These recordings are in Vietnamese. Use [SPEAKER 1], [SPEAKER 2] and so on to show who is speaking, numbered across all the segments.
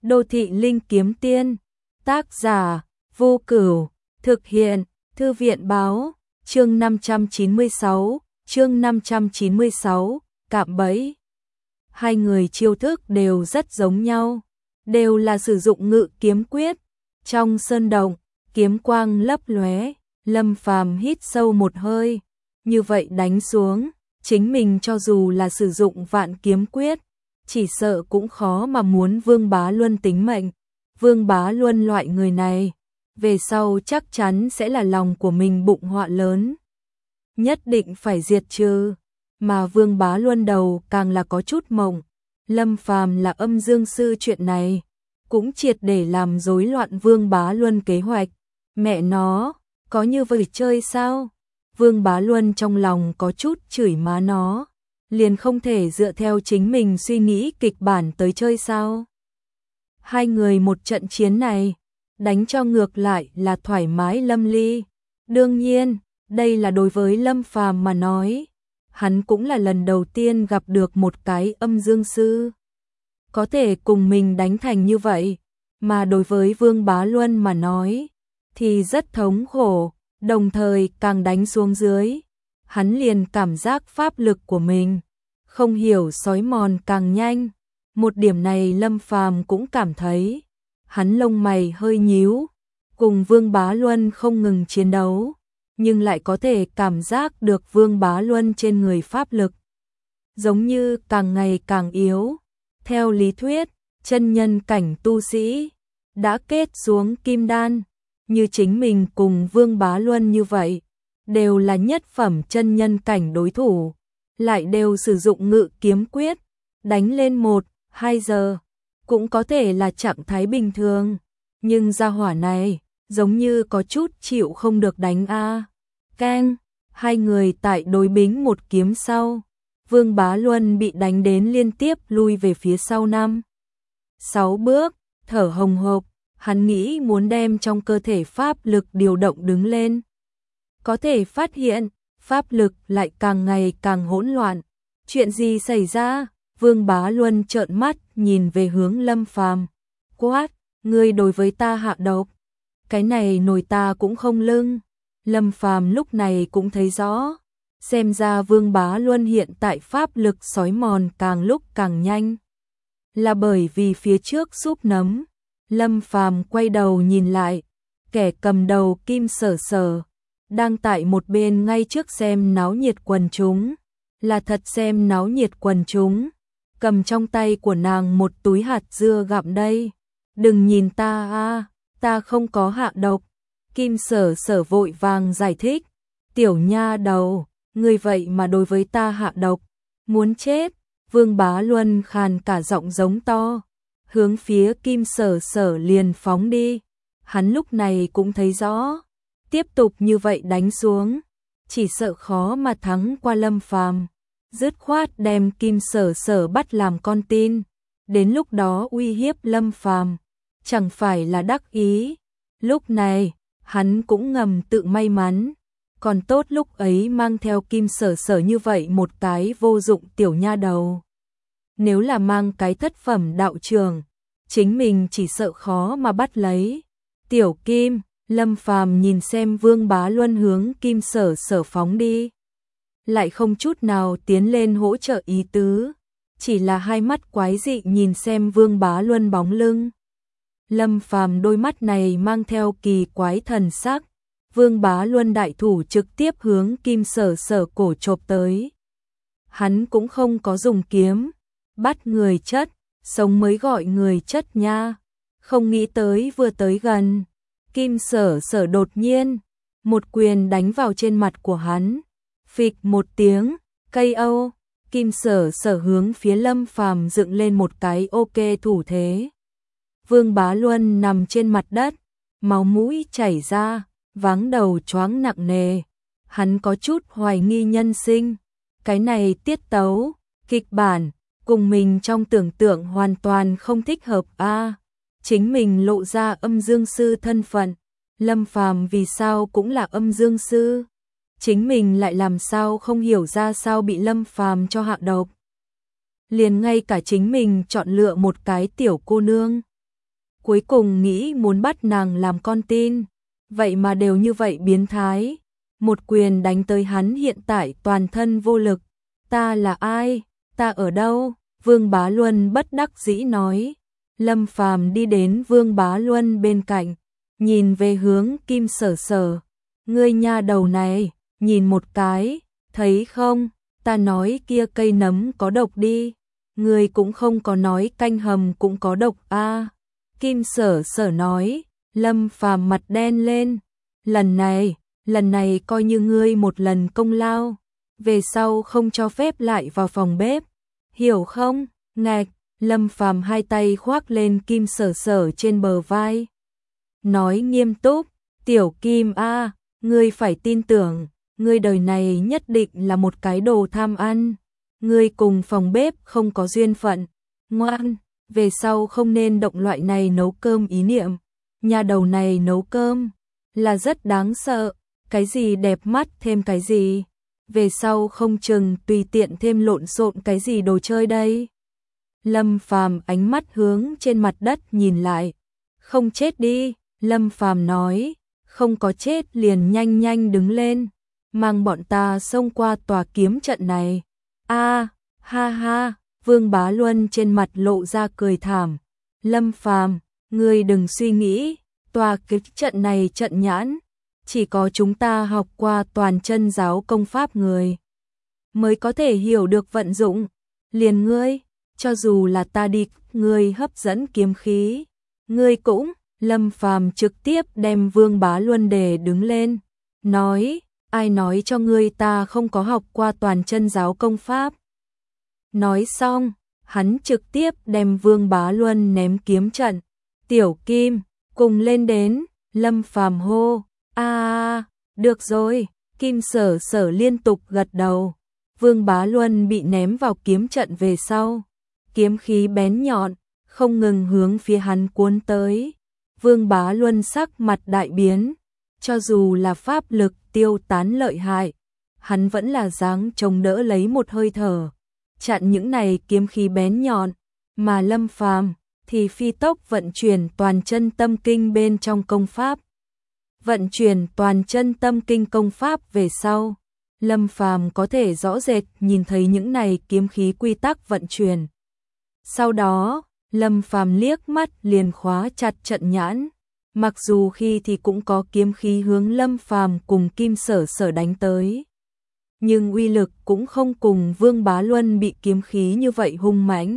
[SPEAKER 1] Đô thị linh kiếm tiên, tác giả Vô Cửu, thực hiện Thư viện báo, chương 596, cạm bẫy. Hai người chiêu thức đều rất giống nhau, đều là sử dụng ngự kiếm quyết. Trong sơn động, kiếm quang lấp lóe, Lâm Phàm hít sâu một hơi, như vậy đánh xuống, chính mình cho dù là sử dụng vạn kiếm quyết, chỉ sợ cũng khó mà muốn Vương Bá Luân tính mệnh. Vương Bá Luân loại người này, về sau chắc chắn sẽ là lòng của mình bụng họa lớn, nhất định phải diệt trừ. Mà Vương Bá Luân đầu càng là có chút mộng, Lâm Phàm là âm dương sư chuyện này, cũng triệt để làm rối loạn Vương Bá Luân kế hoạch. Mẹ nó, có như vậy chơi sao? Vương Bá Luân trong lòng có chút chửi má nó, liền không thể dựa theo chính mình suy nghĩ kịch bản tới chơi sao? Hai người một trận chiến này, đánh cho ngược lại là thoải mái lâm ly. Đương nhiên, đây là đối với Lâm Phàm mà nói, hắn cũng là lần đầu tiên gặp được một cái âm dương sư có thể cùng mình đánh thành như vậy, mà đối với Vương Bá Luân mà nói thì rất thống khổ, đồng thời càng đánh xuống dưới, hắn liền cảm giác pháp lực của mình không hiểu xói mòn càng nhanh. Một điểm này Lâm Phàm cũng cảm thấy, hắn lông mày hơi nhíu, cùng Vương Bá Luân không ngừng chiến đấu, nhưng lại có thể cảm giác được Vương Bá Luân trên người pháp lực giống như càng ngày càng yếu. Theo lý thuyết, chân nhân cảnh tu sĩ đã kết xuống kim đan, như chính mình cùng Vương Bá Luân như vậy, đều là nhất phẩm chân nhân cảnh đối thủ, lại đều sử dụng ngự kiếm quyết, đánh lên 1-2 giờ, cũng có thể là trạng thái bình thường, nhưng gia hỏa này giống như có chút chịu không được đánh a. Keng, hai người tại đối bính một kiếm sau, Vương Bá Luân bị đánh đến liên tiếp lui về phía sau 5-6 bước, thở hồng hộc, hắn nghĩ muốn đem trong cơ thể pháp lực điều động đứng lên. Có thể phát hiện, pháp lực lại càng ngày càng hỗn loạn. Chuyện gì xảy ra? Vương Bá Luân trợn mắt nhìn về hướng Lâm Phàm, quát, ngươi đối với ta hạ độc, cái này nổi ta cũng không lưng. Lâm Phàm lúc này cũng thấy rõ, xem ra Vương Bá Luân hiện tại pháp lực xói mòn càng lúc càng nhanh, là bởi vì phía trước súp nấm. Lâm Phàm quay đầu nhìn lại, kẻ cầm đầu Kim Sở Sở đang tại một bên ngay trước xem náo nhiệt quần chúng, là thật xem náo nhiệt quần chúng, cầm trong tay của nàng một túi hạt dưa gặm đây. Đừng nhìn ta a, ta không có hạ độc. Kim Sở Sở vội vàng giải thích, tiểu nha đầu, ngươi vậy mà đối với ta hạ độc, muốn chết. Vương Bá Luân khàn cả giọng giống to, hướng phía Kim Sở Sở liền phóng đi. Hắn lúc này cũng thấy rõ, tiếp tục như vậy đánh xuống, chỉ sợ khó mà thắng qua Lâm Phàm, dứt khoát đem Kim Sở Sở bắt làm con tin, đến lúc đó uy hiếp Lâm Phàm, chẳng phải là đắc ý. Lúc này, hắn cũng ngầm tự may mắn, còn tốt lúc ấy mang theo Kim Sở Sở như vậy một cái vô dụng tiểu nha đầu. Nếu là mang cái thất phẩm đạo trường, chính mình chỉ sợ khó mà bắt lấy. Tiểu Kim, Lâm Phàm nhìn xem Vương Bá Luân hướng Kim Sở Sở phóng đi, lại không chút nào tiến lên hỗ trợ ý tứ, chỉ là hai mắt quái dị nhìn xem Vương Bá Luân bóng lưng. Lâm Phàm đôi mắt này mang theo kỳ quái thần sắc, Vương Bá Luân đại thủ trực tiếp hướng Kim Sở Sở cổ chộp tới. Hắn cũng không có dùng kiếm, bắt người chất, sống mới gọi người chất nha. Không nghĩ tới vừa tới gần, Kim Sở Sở đột nhiên một quyền đánh vào trên mặt của hắn. Phịch một tiếng, KO. Kim Sở Sở hướng phía Lâm Phàm dựng lên một cái ok thủ thế. Vương Bá Luân nằm trên mặt đất, máu mũi chảy ra, váng đầu choáng nặng nề. Hắn có chút hoài nghi nhân sinh, cái này tiết tấu, kịch bản cùng mình trong tưởng tượng hoàn toàn không thích hợp a. Chính mình lộ ra âm dương sư thân phận, Lâm Phàm vì sao cũng là âm dương sư, chính mình lại làm sao không hiểu ra sao bị Lâm Phàm cho hạ độc. Liền ngay cả chính mình chọn lựa một cái tiểu cô nương cuối cùng nghĩ muốn bắt nàng làm con tin, vậy mà đều như vậy biến thái. Một quyền đánh tới hắn hiện tại toàn thân vô lực. Ta là ai? Ta ở đâu? Vương Bá Luân bất đắc dĩ nói. Lâm Phàm đi đến Vương Bá Luân bên cạnh, nhìn về hướng Kim Sở Sở. Ngươi nha đầu này, nhìn một cái, thấy không? Ta nói kia cây nấm có độc đi. Ngươi cũng không có nói canh hầm cũng có độc a. Kim Sở Sở nói. Lâm Phàm mặt đen lên. Lần này coi như ngươi một lần công lao, về sau không cho phép lại vào phòng bếp, hiểu không? Ngạch. Lâm Phàm hai tay khoác lên Kim Sở Sở trên bờ vai, nói nghiêm túc, Tiểu Kim a, ngươi phải tin tưởng, ngươi đời này nhất định là một cái đồ tham ăn, ngươi cùng phòng bếp không có duyên phận, ngoan, về sau không nên động loại này nấu cơm ý niệm, nhà đầu này nấu cơm là rất đáng sợ, cái gì đẹp mắt thêm cái gì, về sau không chừng tùy tiện thêm lộn xộn cái gì đồ chơi đây. Lâm Phàm ánh mắt hướng trên mặt đất nhìn lại. Không chết đi, Lâm Phàm nói, không có chết liền nhanh nhanh đứng lên, mang bọn ta xông qua tòa kiếm trận này. A, ha ha, Vương Bá Luân trên mặt lộ ra cười thảm. Lâm Phàm, ngươi đừng suy nghĩ, tòa kiếm trận này trận nhãn, chỉ có chúng ta học qua toàn chân giáo công pháp người mới có thể hiểu được vận dụng, liền ngươi. Cho dù là ta đi, ngươi hấp dẫn kiếm khí, ngươi cũng. Lâm Phàm trực tiếp đem Vương Bá Luân để đứng lên, nói, ai nói cho ngươi ta không có học qua toàn chân giáo công pháp. Nói xong, hắn trực tiếp đem Vương Bá Luân ném kiếm trận. Tiểu Kim, cùng lên đến. Lâm Phàm hô, được rồi. Kim Sở Sở liên tục gật đầu. Vương Bá Luân bị ném vào kiếm trận về sau, kiếm khí bén nhọn, không ngừng hướng phía hắn cuốn tới. Vương Bá Luân sắc mặt đại biến, cho dù là pháp lực tiêu tán lợi hại, hắn vẫn là dáng chống đỡ lấy một hơi thở, chặn những này kiếm khí bén nhọn, mà Lâm Phàm thì phi tốc vận chuyển toàn chân tâm kinh bên trong công pháp. Vận chuyển toàn chân tâm kinh công pháp về sau, Lâm Phàm có thể rõ rệt nhìn thấy những này kiếm khí quy tắc vận chuyển. Sau đó, Lâm Phàm liếc mắt liền khóa chặt trận nhãn, mặc dù khi thì cũng có kiếm khí hướng Lâm Phàm cùng Kim Sở Sở đánh tới, nhưng uy lực cũng không cùng Vương Bá Luân bị kiếm khí như vậy hung mãnh.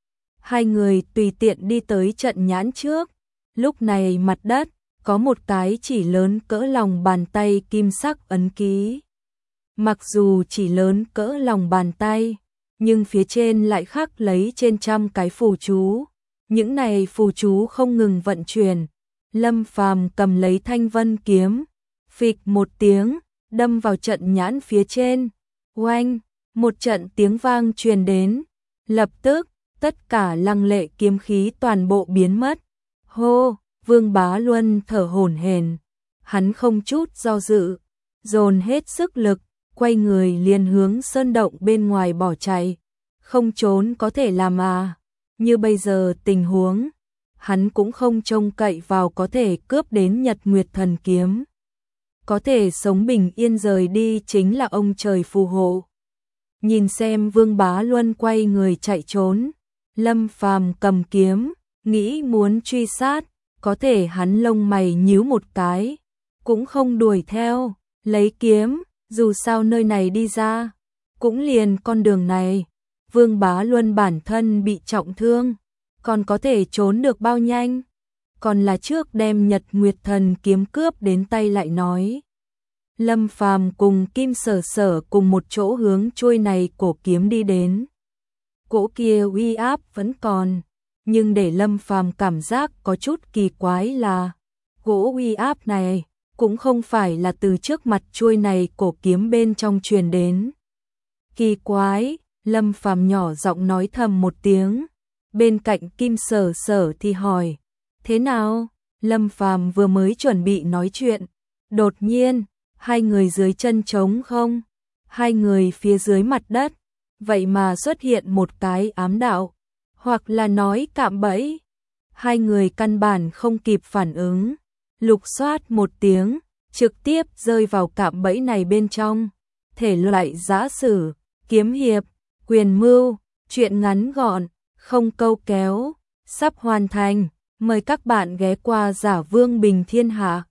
[SPEAKER 1] Hai người tùy tiện đi tới trận nhãn trước, lúc này mặt đất có một cái chỉ lớn cỡ lòng bàn tay kim sắc ấn ký. Mặc dù chỉ lớn cỡ lòng bàn tay, nhưng phía trên lại khắc lấy trên trăm cái phù chú. Những này phù chú không ngừng vận chuyển. Lâm Phàm cầm lấy thanh vân kiếm, phịch một tiếng, đâm vào trận nhãn phía trên. Oanh, một trận tiếng vang truyền đến. Lập tức, tất cả lăng lệ kiếm khí toàn bộ biến mất. Hô, Vương Bá Luân thở hổn hển, hắn không chút do dự, dồn hết sức lực, quay người liền hướng sơn động bên ngoài bỏ chạy. Không trốn có thể làm à? Như bây giờ tình huống, hắn cũng không trông cậy vào có thể cướp đến Nhật Nguyệt Thần Kiếm. Có thể sống bình yên rời đi chính là ông trời phù hộ. Nhìn xem Vương Bá Luân quay người chạy trốn, Lâm Phàm cầm kiếm, nghĩ muốn truy sát, có thể hắn lông mày nhíu một cái, cũng không đuổi theo, lấy kiếm, dù sao nơi này đi ra, cũng liền con đường này. Vương Bá Luân bản thân bị trọng thương, còn có thể trốn được bao nhanh, còn là trước đem Nhật Nguyệt Thần Kiếm cướp đến tay lại nói. Lâm Phàm cùng Kim Sở Sở cùng một chỗ hướng chuôi này cổ kiếm đi đến. Cỗ kia uy áp vẫn còn, nhưng để Lâm Phàm cảm giác có chút kỳ quái là cỗ uy áp này cũng không phải là từ trước mặt chuôi này cổ kiếm bên trong truyền đến. Kỳ quái, Lâm Phàm nhỏ giọng nói thầm một tiếng, bên cạnh Kim Sở Sở thì hỏi, thế nào? Lâm Phàm vừa mới chuẩn bị nói chuyện, đột nhiên, hai người dưới chân trống không, hai người phía dưới mặt đất, vậy mà xuất hiện một cái ám đạo, hoặc là nói cạm bẫy. Hai người căn bản không kịp phản ứng, lục soát một tiếng, trực tiếp rơi vào cạm bẫy này bên trong. Thể loại giã sử, kiếm hiệp, quyền mưu, truyện ngắn gọn, không câu kéo, sắp hoàn thành. Mời các bạn ghé qua Giả Vương Bình Thiên Hạ.